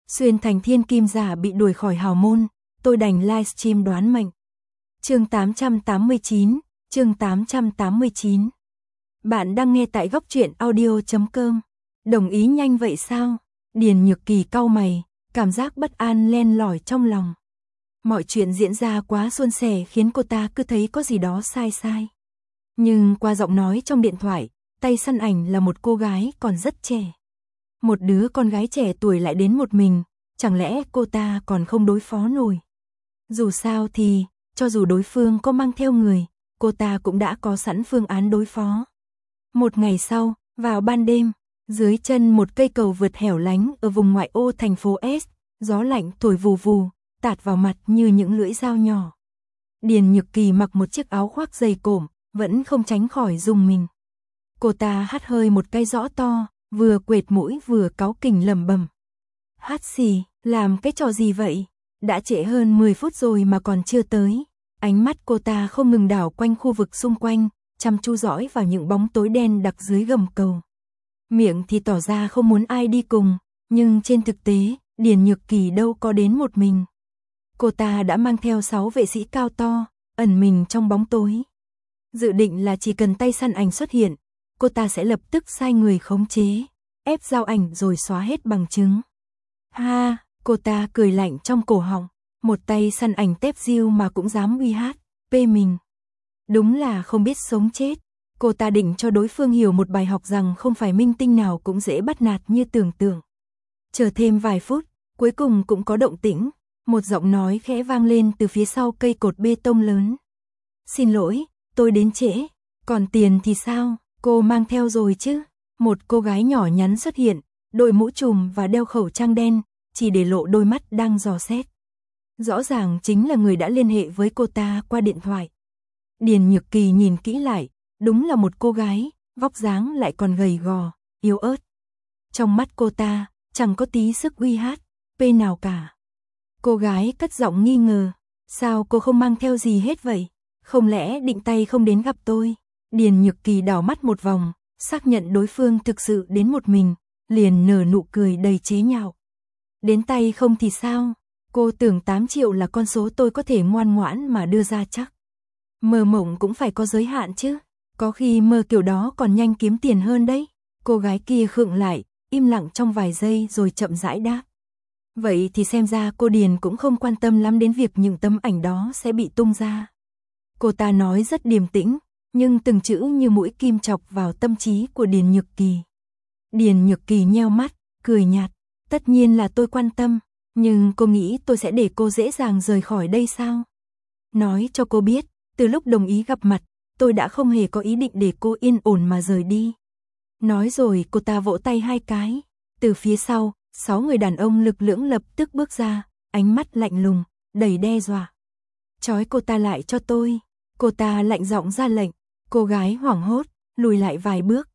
Xuyên thành thiên kim giả bị đuổi khỏi hào môn, tôi đành livestream đoán mệnh. Chương 889, chương 889. Bạn đang nghe tại góc truyện audio.com. Đồng ý nhanh vậy sao? Điền Nhược Kỳ cau mày, cảm giác bất an len lỏi trong lòng. Mọi chuyện diễn ra quá suôn sẻ khiến cô ta cứ thấy có gì đó sai sai. Nhưng qua giọng nói trong điện thoại, tay săn ảnh là một cô gái còn rất trẻ. Một đứa con gái trẻ tuổi lại đến một mình, chẳng lẽ cô ta còn không đối phó nổi? Dù sao thì, cho dù đối phương có mang theo người, cô ta cũng đã có sẵn phương án đối phó. Một ngày sau, vào ban đêm, dưới chân một cây cầu vượt hẻo lánh ở vùng ngoại ô thành phố S, gió lạnh thổi vù vù, tạt vào mặt như những lưỡi dao nhỏ. Điền Nhược Kỳ mặc một chiếc áo khoác dày cộm, vẫn không tránh khỏi rùng mình. Cô ta hắt hơi một cái rõ to, vừa quệt mũi vừa cáu kỉnh lẩm bẩm. Hát xì, làm cái trò gì vậy? Đã trễ hơn 10 phút rồi mà còn chưa tới. Ánh mắt cô ta không ngừng đảo quanh khu vực xung quanh, chăm chú dõi vào những bóng tối đen đặc dưới gầm cầu. Miệng thì tỏ ra không muốn ai đi cùng, nhưng trên thực tế, Điền Nhược Kỳ đâu có đến một mình. Cô ta đã mang theo 6 vệ sĩ cao to, ẩn mình trong bóng tối. Dự định là chỉ cần tay săn ảnh xuất hiện, cô ta sẽ lập tức sai người khống chế, ép giao ảnh rồi xóa hết bằng chứng. Ha, cô ta cười lạnh trong cổ họng, một tay săn ảnh tép diêu mà cũng dám uy hát, phê mình. Đúng là không biết sống chết. Cô ta định cho đối phương hiểu một bài học rằng không phải minh tinh nào cũng dễ bắt nạt như tưởng tượng. Chờ thêm vài phút, cuối cùng cũng có động tĩnh, một giọng nói khẽ vang lên từ phía sau cây cột bê tông lớn. Xin lỗi, tôi đến trễ, còn tiền thì sao, cô mang theo rồi chứ? Một cô gái nhỏ nhắn xuất hiện, đội mũ trùm và đeo khẩu trang đen, chỉ để lộ đôi mắt đang dò xét. Rõ ràng chính là người đã liên hệ với cô ta qua điện thoại. Điền Nhược Kỳ nhìn kỹ lại, đúng là một cô gái, vóc dáng lại còn gầy gò, yếu ớt. Trong mắt cô ta, chẳng có tí sức uy hát, pê nào cả. Cô gái cất giọng nghi ngờ, sao cô không mang theo gì hết vậy? Không lẽ định tay không đến gặp tôi? Điền Nhược Kỳ đảo mắt một vòng, xác nhận đối phương thực sự đến một mình, liền nở nụ cười đầy chế nhạo. Đến tay không thì sao? Cô tưởng 8 triệu là con số tôi có thể ngoan ngoãn mà đưa ra chắc. Mơ mộng cũng phải có giới hạn chứ. Có khi mơ kiểu đó còn nhanh kiếm tiền hơn đấy. Cô gái kia khựng lại, im lặng trong vài giây rồi chậm rãi đáp. Vậy thì xem ra cô Điền cũng không quan tâm lắm đến việc những tấm ảnh đó sẽ bị tung ra. Cô ta nói rất điềm tĩnh, nhưng từng chữ như mũi kim chọc vào tâm trí của Điền Nhược Kỳ. Điền Nhược Kỳ nheo mắt, cười nhạt. Tất nhiên là tôi quan tâm, nhưng cô nghĩ tôi sẽ để cô dễ dàng rời khỏi đây sao? Nói cho cô biết, từ lúc đồng ý gặp mặt, tôi đã không hề có ý định để cô yên ổn mà rời đi. Nói rồi cô ta vỗ tay 2 cái. Từ phía sau, 6 người đàn ông lực lưỡng lập tức bước ra, ánh mắt lạnh lùng, đầy đe dọa. Trói cô ta lại cho tôi. Cô ta lạnh giọng ra lệnh. Cô gái hoảng hốt, lùi lại vài bước.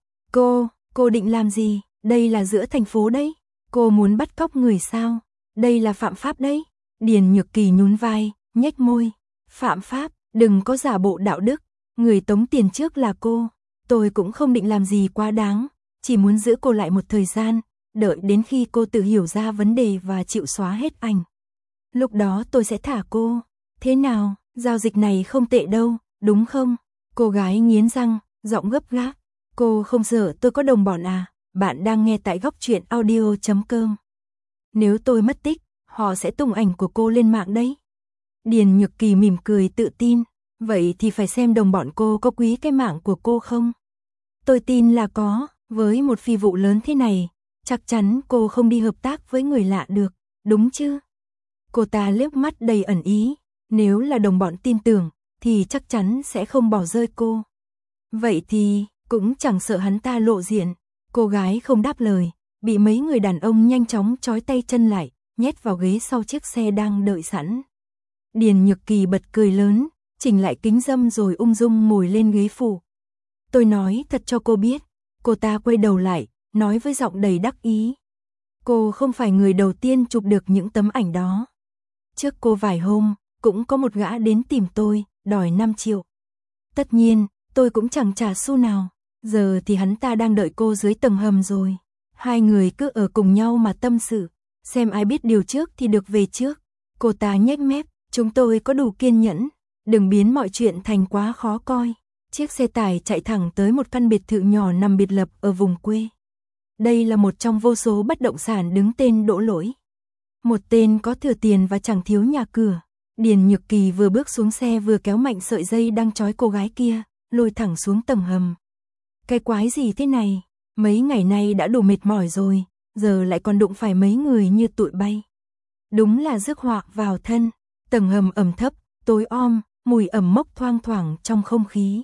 Cô định làm gì? Đây là giữa thành phố đấy. Cô muốn bắt cóc người sao? Đây là phạm pháp đấy. Điền Nhược Kỳ nhún vai, nhếch môi. Phạm pháp, đừng có giả bộ đạo đức. Người tống tiền trước là cô. Tôi cũng không định làm gì quá đáng. Chỉ muốn giữ cô lại một thời gian, đợi đến khi cô tự hiểu ra vấn đề và chịu xóa hết ảnh. Lúc đó tôi sẽ thả cô. Thế nào, giao dịch này không tệ đâu, đúng không? Cô gái nghiến răng, giọng gấp gáp. Cô không sợ tôi có đồng bọn à? Bạn đang nghe tại góc truyện audio.com. Nếu tôi mất tích, họ sẽ tung ảnh của cô lên mạng đấy. Điền Nhược Kỳ mỉm cười tự tin. Vậy thì phải xem đồng bọn cô có quý cái mạng của cô không? Tôi tin là có, với một phi vụ lớn thế này, chắc chắn cô không đi hợp tác với người lạ được, đúng chứ? Cô ta liếc mắt đầy ẩn ý, nếu là đồng bọn tin tưởng, thì chắc chắn sẽ không bỏ rơi cô. Vậy thì, cũng chẳng sợ hắn ta lộ diện. Cô gái không đáp lời, bị mấy người đàn ông nhanh chóng trói tay chân lại, nhét vào ghế sau chiếc xe đang đợi sẵn. Điền Nhược Kỳ bật cười lớn, chỉnh lại kính râm rồi ung dung ngồi lên ghế phụ. Tôi nói thật cho cô biết. Cô ta quay đầu lại, nói với giọng đầy đắc ý. Cô không phải người đầu tiên chụp được những tấm ảnh đó. Trước cô vài hôm, cũng có một gã đến tìm tôi, đòi 5 triệu. Tất nhiên, tôi cũng chẳng trả xu nào. Giờ thì hắn ta đang đợi cô dưới tầng hầm rồi. Hai người cứ ở cùng nhau mà tâm sự. xem ai biết điều trước thì được về trước. Cô ta nhếch mép, chúng tôi có đủ kiên nhẫn, đừng biến mọi chuyện thành quá khó coi. Chiếc xe tải chạy thẳng tới một căn biệt thự nhỏ nằm biệt lập ở vùng quê. Đây là một trong vô số bất động sản đứng tên Đỗ Lỗi. Một tên có thừa tiền và chẳng thiếu nhà cửa. Điền Nhược Kỳ vừa bước xuống xe vừa kéo mạnh sợi dây đang trói cô gái kia, lôi thẳng xuống tầng hầm. Cái quái gì thế này? Mấy ngày nay đã đủ mệt mỏi rồi, giờ lại còn đụng phải mấy người như tụi bay. Đúng là rước họa vào thân. Tầng hầm ẩm thấp, tối om, mùi ẩm mốc thoang thoảng trong không khí.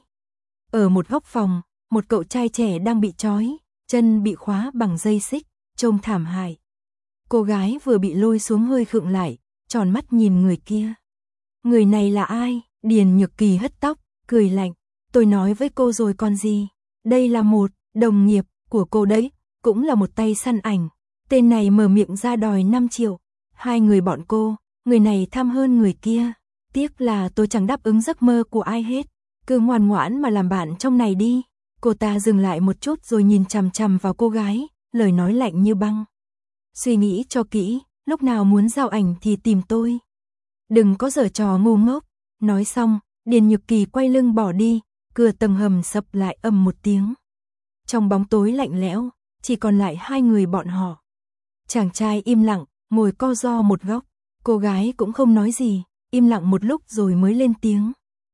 Ở một góc phòng, một cậu trai trẻ đang bị trói, chân bị khóa bằng dây xích, trông thảm hại. Cô gái vừa bị lôi xuống hơi khựng lại, tròn mắt nhìn người kia. Người này là ai? Điền Nhược Kỳ hất tóc, cười lạnh. Tôi nói với cô rồi còn gì? Đây là một đồng nghiệp của cô đấy, cũng là một tay săn ảnh. Tên này mở miệng ra đòi 5 triệu. Hai người bọn cô, người này tham hơn người kia. Tiếc là tôi chẳng đáp ứng giấc mơ của ai hết. Cứ ngoan ngoãn mà làm bạn trong này đi. Cô ta dừng lại một chút rồi nhìn chằm chằm vào cô gái, lời nói lạnh như băng. Suy nghĩ cho kỹ, lúc nào muốn giao ảnh thì tìm tôi. Đừng có giở trò ngu ngốc. Nói xong, Điền Nhược Kỳ quay lưng bỏ đi, cửa tầng hầm sập lại ầm một tiếng. Trong bóng tối lạnh lẽo, chỉ còn lại hai người bọn họ. Chàng trai im lặng, ngồi co ro một góc. Cô gái cũng không nói gì, im lặng một lúc rồi mới lên tiếng.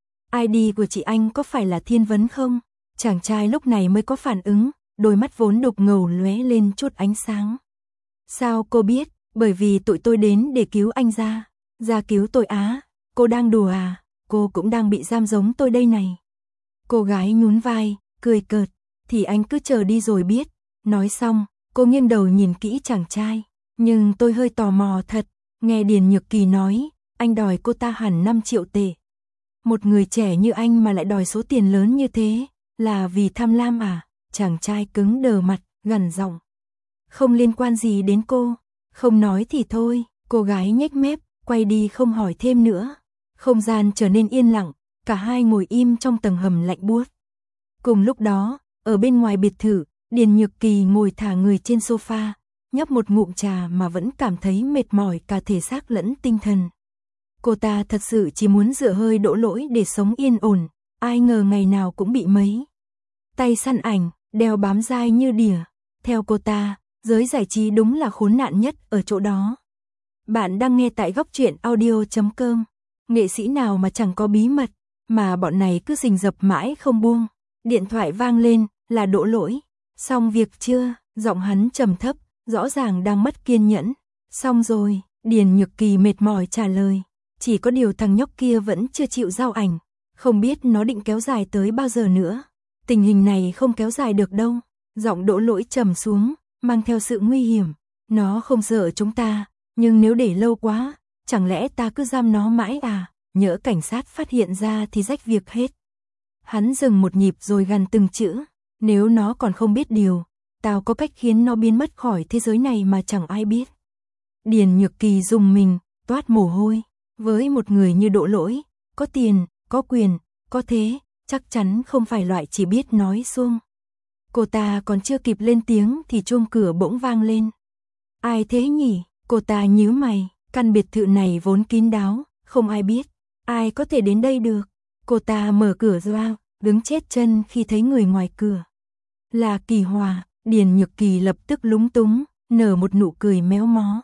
ID của chị anh có phải là Thiên Vấn không? Chàng trai lúc này mới có phản ứng, đôi mắt vốn đục ngầu lóe lên chút ánh sáng. Sao cô biết? Bởi vì tụi tôi đến để cứu anh ra. Ra cứu tôi á? Cô đang đùa à? Cô cũng đang bị giam giống tôi đây này. Cô gái nhún vai, cười cợt. Thì anh cứ chờ đi rồi biết. Nói xong, cô nghiêng đầu nhìn kỹ chàng trai. Nhưng tôi hơi tò mò thật. Nghe Điền Nhược Kỳ nói, anh đòi cô ta hẳn 5 triệu tệ. Một người trẻ như anh mà lại đòi số tiền lớn như thế, là vì tham lam à? Chàng trai cứng đờ mặt, gằn giọng. Không liên quan gì đến cô. Không nói thì thôi. Cô gái nhếch mép, quay đi không hỏi thêm nữa. Không gian trở nên yên lặng, cả hai ngồi im trong tầng hầm lạnh buốt. Cùng lúc đó, ở bên ngoài biệt thự, Điền Nhược Kỳ ngồi thả người trên sofa, nhấp một ngụm trà mà vẫn cảm thấy mệt mỏi cả thể xác lẫn tinh thần. Cô ta thật sự chỉ muốn dựa hơi Đỗ Lỗi để sống yên ổn, ai ngờ ngày nào cũng bị mấy tay săn ảnh, đeo bám dai như đỉa. Theo cô ta, giới giải trí đúng là khốn nạn nhất ở chỗ đó. Bạn đang nghe tại Góc Truyện Audio.com. Nghệ sĩ nào mà chẳng có bí mật, mà bọn này cứ rình rập mãi không buông. Điện thoại vang lên, là Đỗ Lỗi. Xong việc chưa? Giọng hắn trầm thấp, rõ ràng đang mất kiên nhẫn. Xong rồi, Điền Nhược Kỳ mệt mỏi trả lời. Chỉ có điều thằng nhóc kia vẫn chưa chịu giao ảnh. Không biết nó định kéo dài tới bao giờ nữa. Tình hình này không kéo dài được đâu. Giọng Đỗ Lỗi trầm xuống, mang theo sự nguy hiểm. Nó không sợ chúng ta, nhưng nếu để lâu quá, chẳng lẽ ta cứ giam nó mãi à? Nhỡ cảnh sát phát hiện ra thì rách việc hết. Hắn dừng một nhịp rồi gằn từng chữ. Nếu nó còn không biết điều, tao có cách khiến nó biến mất khỏi thế giới này mà chẳng ai biết. Điền Nhược Kỳ rùng mình, toát mồ hôi. Với một người như Đỗ Lỗi, có tiền, có quyền, có thế, chắc chắn không phải loại chỉ biết nói suông. Cô ta còn chưa kịp lên tiếng thì chuông cửa bỗng vang lên. Ai thế nhỉ? Cô ta nhíu mày, căn biệt thự này vốn kín đáo, không ai biết. Ai có thể đến đây được? Cô ta mở cửa ra, đứng chết chân khi thấy người ngoài cửa. Là Kỳ Hòa. Điền Nhược Kỳ lập tức lúng túng, nở một nụ cười méo mó.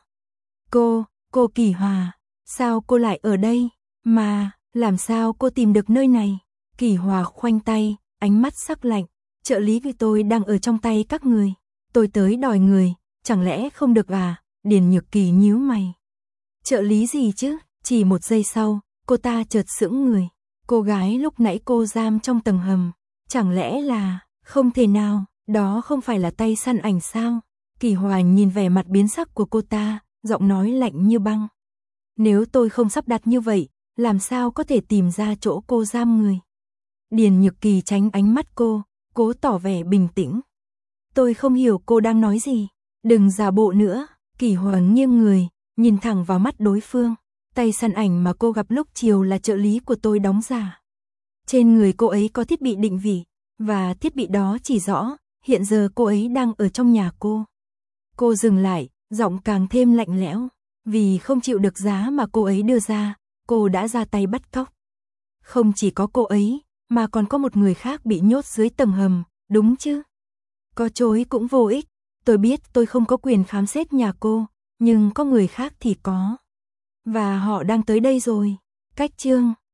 Cô Kỳ Hòa, sao cô lại ở đây? Mà, làm sao cô tìm được nơi này? Kỳ Hòa khoanh tay, ánh mắt sắc lạnh. Trợ lý của tôi đang ở trong tay các người. Tôi tới đòi người, chẳng lẽ không được à? Điền Nhược Kỳ nhíu mày. Trợ lý gì chứ? Chỉ một giây sau, cô ta chợt sững người. Cô gái lúc nãy cô giam trong tầng hầm, chẳng lẽ là... Không thể nào, đó không phải là tay săn ảnh sao? Kỳ Hòa nhìn vẻ mặt biến sắc của cô ta, giọng nói lạnh như băng. Nếu tôi không sắp đặt như vậy, làm sao có thể tìm ra chỗ cô giam người? Điền Nhược Kỳ tránh ánh mắt cô, cố tỏ vẻ bình tĩnh. Tôi không hiểu cô đang nói gì. Đừng giả bộ nữa. Kỳ Hòa nghiêng người, nhìn thẳng vào mắt đối phương. Tay săn ảnh mà cô gặp lúc chiều là trợ lý của tôi đóng giả. Trên người cô ấy có thiết bị định vị, và thiết bị đó chỉ rõ, hiện giờ cô ấy đang ở trong nhà cô. Cô dừng lại, Giọng càng thêm lạnh lẽo, vì không chịu được giá mà cô ấy đưa ra, cô đã ra tay bắt cóc. Không chỉ có cô ấy, mà còn có một người khác bị nhốt dưới tầng hầm, đúng chứ? Có chối cũng vô ích, tôi biết tôi không có quyền khám xét nhà cô, nhưng có người khác thì có. Và họ đang tới đây rồi. Cách chương